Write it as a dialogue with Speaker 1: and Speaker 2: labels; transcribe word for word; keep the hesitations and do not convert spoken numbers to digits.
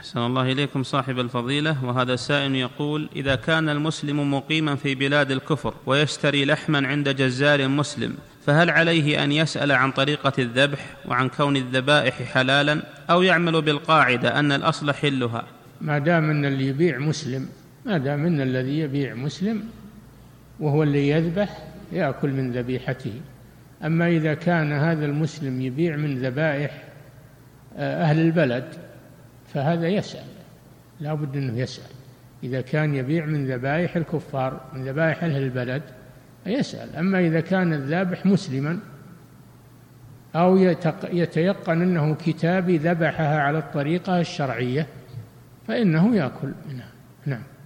Speaker 1: أحسن الله إليكم صاحب الفضيلة. وهذا سائل يقول: إذا كان المسلم مقيما في بلاد الكفر ويشتري لحما عند جزار مسلم، فهل عليه أن يسأل عن طريقة الذبح وعن كون الذبائح حلالا، أو يعمل بالقاعدة أن الأصل حلها؟
Speaker 2: ما دام أن اللي يبيع مسلم ما دام أن الذي يبيع مسلم وهو اللي يذبح يأكل من ذبيحته. أما إذا كان هذا المسلم يبيع من ذبائح أهل البلد فهذا يسأل، لا بد أنه يسأل. إذا كان يبيع من ذبائح الكفار من ذبائح أهل البلد يسأل. أما إذا كان الذابح مسلما أو يتيقن أنه كتابي ذبحها على الطريقة الشرعية فإنه يأكل منها. نعم.